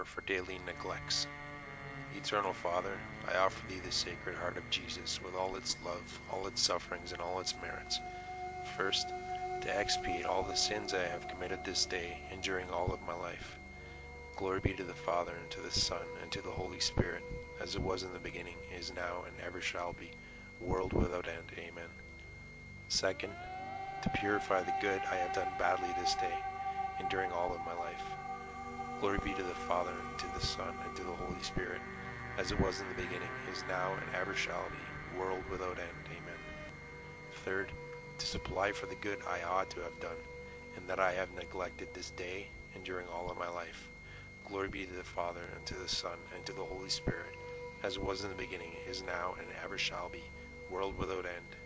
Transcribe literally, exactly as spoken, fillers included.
for daily neglects. Eternal Father, I offer thee the Sacred Heart of Jesus with all its love, all its sufferings, and all its merits. First, to expiate all the sins I have committed this day and during all of my life. Glory be to the Father, and to the Son, and to the Holy Spirit, as it was in the beginning, is now, and ever shall be, world without end. Amen. Second, to purify the good I have done badly this day and during all of my life. Glory be to the Father, and to the Son, and to the Holy Spirit, as it was in the beginning, is now, and ever shall be, world without end. Amen. Third, to supply for the good I ought to have done, and that I have neglected this day and during all of my life. Glory be to the Father, and to the Son, and to the Holy Spirit, as it was in the beginning, is now, and ever shall be, world without end.